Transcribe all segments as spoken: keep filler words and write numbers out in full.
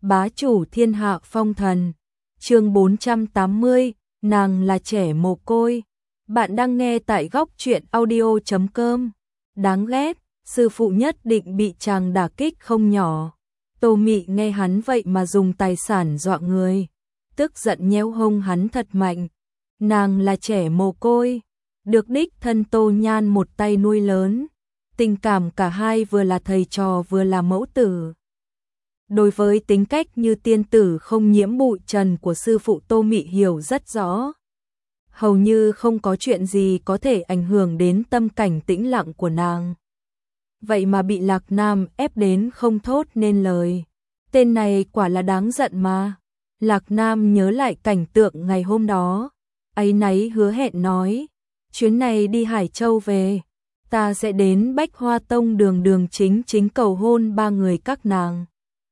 bá chủ thiên hạ phong thần. Chương bốn trăm tám mươi, nàng là trẻ mồ côi. Bạn đang nghe tại góc truyện audio chấm com. Đáng ghét, sư phụ nhất định bị chàng đả kích không nhỏ. Tô Mị nghe hắn vậy mà dùng tài sản dọa người, tức giận nhéo hông hắn thật mạnh. Nàng là trẻ mồ côi, được đích thân Tô Nhan một tay nuôi lớn, tình cảm cả hai vừa là thầy trò vừa là mẫu tử. Đối với tính cách như tiên tử không nhiễm bụi trần của sư phụ, Tô Mị hiểu rất rõ. Hầu như không có chuyện gì có thể ảnh hưởng đến tâm cảnh tĩnh lặng của nàng. Vậy mà bị Lạc Nam ép đến không thốt nên lời. Tên này quả là đáng giận mà. Lạc Nam nhớ lại cảnh tượng ngày hôm đó, áy náy hứa hẹn nói, chuyến này đi Hải Châu về, ta sẽ đến Bách Hoa Tông đường đường chính chính cầu hôn ba người các nàng.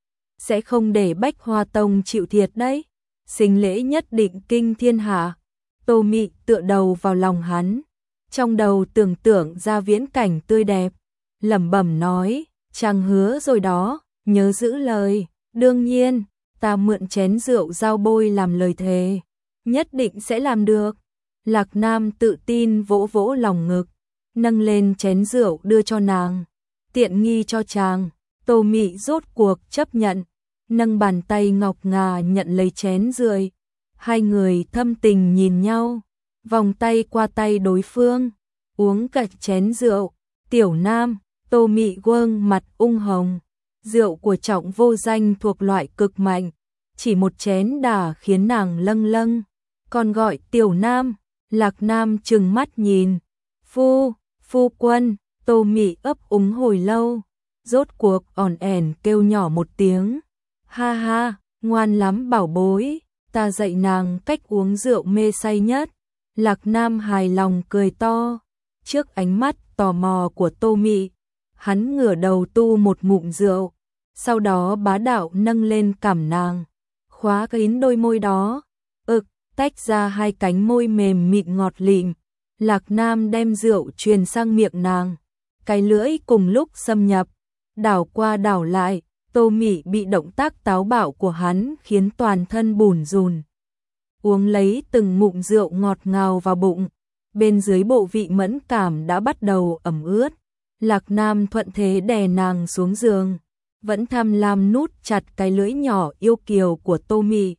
Sẽ không để Bách Hoa Tông chịu thiệt đấy, sinh lễ nhất định kinh thiên hạ. Tô Mị tựa đầu vào lòng hắn, trong đầu tưởng tượng ra viễn cảnh tươi đẹp, lẩm bẩm nói, chàng hứa rồi đó, nhớ giữ lời. Đương nhiên, ta mượn chén rượu giao bôi làm lời thề, nhất định sẽ làm được. Lạc Nam tự tin vỗ vỗ lòng ngực, nâng lên chén rượu đưa cho nàng, tiện nghi cho chàng. Tô Mị rốt cuộc chấp nhận, nâng bàn tay ngọc ngà nhận lấy chén rượu. Hai người thâm tình nhìn nhau, vòng tay qua tay đối phương, uống cạn chén rượu. Tiểu Nam, Tô Mị quâng mặt ung hồng. Rượu của Trọng Vô Danh thuộc loại cực mạnh, chỉ một chén đã khiến nàng lâng lâng. Còn gọi Tiểu Nam, Lạc Nam trừng mắt nhìn. Phu, phu quân. Tô Mị ấp úng hồi lâu, rốt cuộc ỏn ẻn kêu nhỏ một tiếng. Ha ha, ngoan lắm bảo bối, ta dạy nàng cách uống rượu mê say nhất. Lạc Nam hài lòng cười to. Trước ánh mắt tò mò của Tô Mị, hắn ngửa đầu tu một ngụm rượu, sau đó bá đạo nâng lên cằm nàng, khóa kín đôi môi đó, ực, tách ra hai cánh môi mềm mịn ngọt lịm. Lạc Nam đem rượu truyền sang miệng nàng, cái lưỡi cùng lúc xâm nhập, đảo qua đảo lại. Tô Mị bị động tác táo bạo của hắn khiến toàn thân bủn rùn, uống lấy từng ngụm rượu ngọt ngào vào bụng, bên dưới bộ vị mẫn cảm đã bắt đầu ẩm ướt. Lạc Nam thuận thế đè nàng xuống giường, vẫn tham lam nút chặt cái lưỡi nhỏ yêu kiều của Tô Mị.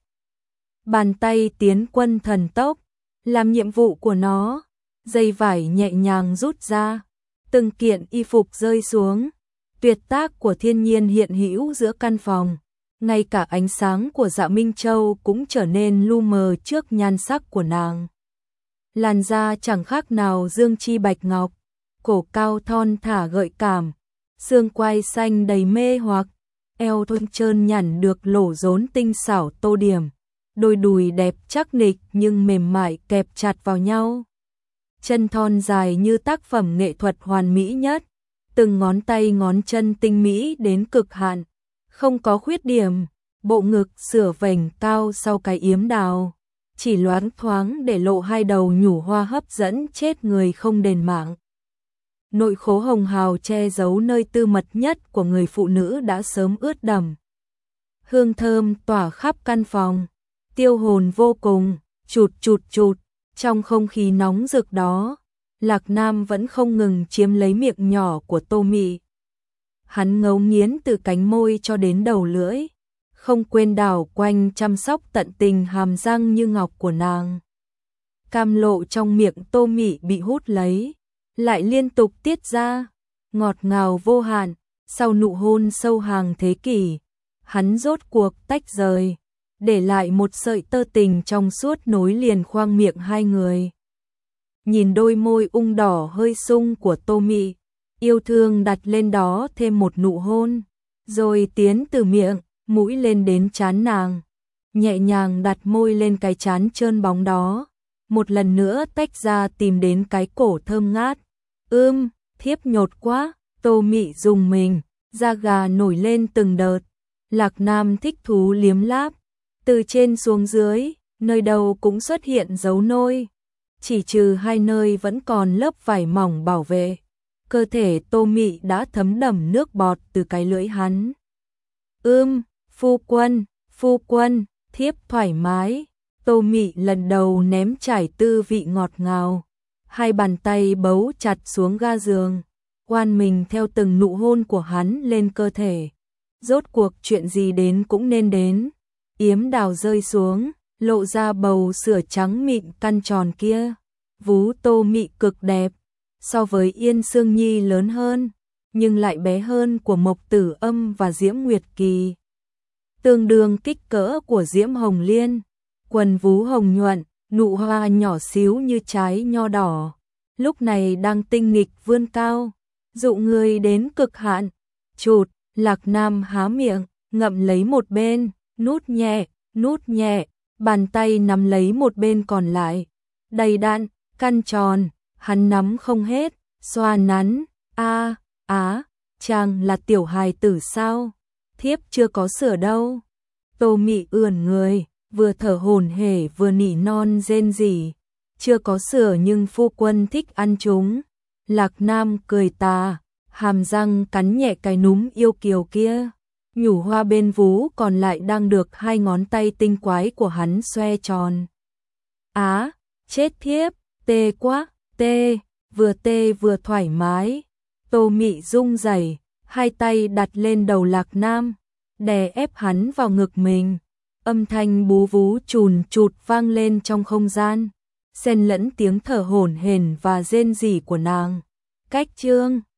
Bàn tay tiến quân thần tốc, làm nhiệm vụ của nó, dây vải nhẹ nhàng rút ra, từng kiện y phục rơi xuống, tuyệt tác của thiên nhiên hiện hữu giữa căn phòng, ngay cả ánh sáng của Dạ Minh Châu cũng trở nên lu mờ trước nhan sắc của nàng. Làn da chẳng khác nào dương chi bạch ngọc, cổ cao thon thả gợi cảm, xương quai xanh đầy mê hoặc, eo thon trơn nhẵn được lỗ rốn tinh xảo tô điểm, đôi đùi đẹp chắc nịch nhưng mềm mại kẹp chặt vào nhau. Chân thon dài như tác phẩm nghệ thuật hoàn mỹ nhất, từng ngón tay ngón chân tinh mỹ đến cực hạn, không có khuyết điểm. Bộ ngực sửa vành cao sau cái yếm đào, chỉ loáng thoáng để lộ hai đầu nhũ hoa hấp dẫn chết người không đền mạng. Nội khố hồng hào che giấu nơi tư mật nhất của người phụ nữ đã sớm ướt đẫm. Hương thơm tỏa khắp căn phòng, tiêu hồn vô cùng. Chụt chụt chụt, trong không khí nóng rực đó, Lạc Nam vẫn không ngừng chiếm lấy miệng nhỏ của Tô Mị. Hắn ngấu nghiến từ cánh môi cho đến đầu lưỡi, không quên đảo quanh chăm sóc tận tình hàm răng như ngọc của nàng. Cam lộ trong miệng Tô Mị bị hút lấy, lại liên tục tiết ra, ngọt ngào vô hạn. Sau nụ hôn sâu hàng thế kỷ, hắn rốt cuộc tách rời, để lại một sợi tơ tình trong suốt nối liền khoang miệng hai người. Nhìn đôi môi ung đỏ hơi sung của Tô Mị, yêu thương đặt lên đó thêm một nụ hôn, rồi tiến từ miệng, mũi lên đến trán nàng, nhẹ nhàng đặt môi lên cái trán trơn bóng đó, một lần nữa tách ra tìm đến cái cổ thơm ngát. Ưm, thiếp nhột quá. Tô Mị dùng mình, da gà nổi lên từng đợt. Lạc Nam thích thú liếm láp, từ trên xuống dưới, nơi đâu cũng xuất hiện dấu nôi, chỉ trừ hai nơi vẫn còn lớp vải mỏng bảo vệ. Cơ thể Tô Mị đã thấm đẫm nước bọt từ cái lưỡi hắn. Ưm, Phu quân, phu quân, thiếp thoải mái. Tô Mị lần đầu nếm trải tư vị ngọt ngào, hai bàn tay bấu chặt xuống ga giường, oan mình theo từng nụ hôn của hắn lên cơ thể. Rốt cuộc chuyện gì đến cũng nên đến. Yếm đào rơi xuống, lộ ra bầu sữa trắng mịn căn tròn kia. Vú Tô Mị cực đẹp, so với Yên Sương Nhi lớn hơn, nhưng lại bé hơn của Mộc Tử Âm và Diễm Nguyệt Kỳ. Tương đương kích cỡ của Diễm Hồng Liên, quần vú hồng nhuận, nụ hoa nhỏ xíu như trái nho đỏ, lúc này đang tinh nghịch vươn cao, dụ người đến cực hạn. Chụt, Lạc Nam há miệng, ngậm lấy một bên, nút nhẹ, nút nhẹ, bàn tay nắm lấy một bên còn lại. Đầy đặn, căn tròn, hắn nắm không hết, xoa nắn. A, á, chàng là tiểu hài tử sao? Thiếp chưa có sữa đâu. Tô Mị ưỡn người, vừa thở hổn hển vừa nỉ non rên rỉ. Chưa có sữa nhưng phu quân thích ăn chúng. Lạc Nam cười tà, hàm răng cắn nhẹ cái núm yêu kiều kia. Nhủ hoa bên vú còn lại đang được hai ngón tay tinh quái của hắn xoe tròn. Á, chết thiếp, tê quá, tê, vừa tê vừa thoải mái. Tô Mị rung rẩy, hai tay đặt lên đầu Lạc Nam, đè ép hắn vào ngực mình. Âm thanh bú vú chùn chụt vang lên trong không gian, xen lẫn tiếng thở hổn hển và rên rỉ của nàng. Cách chương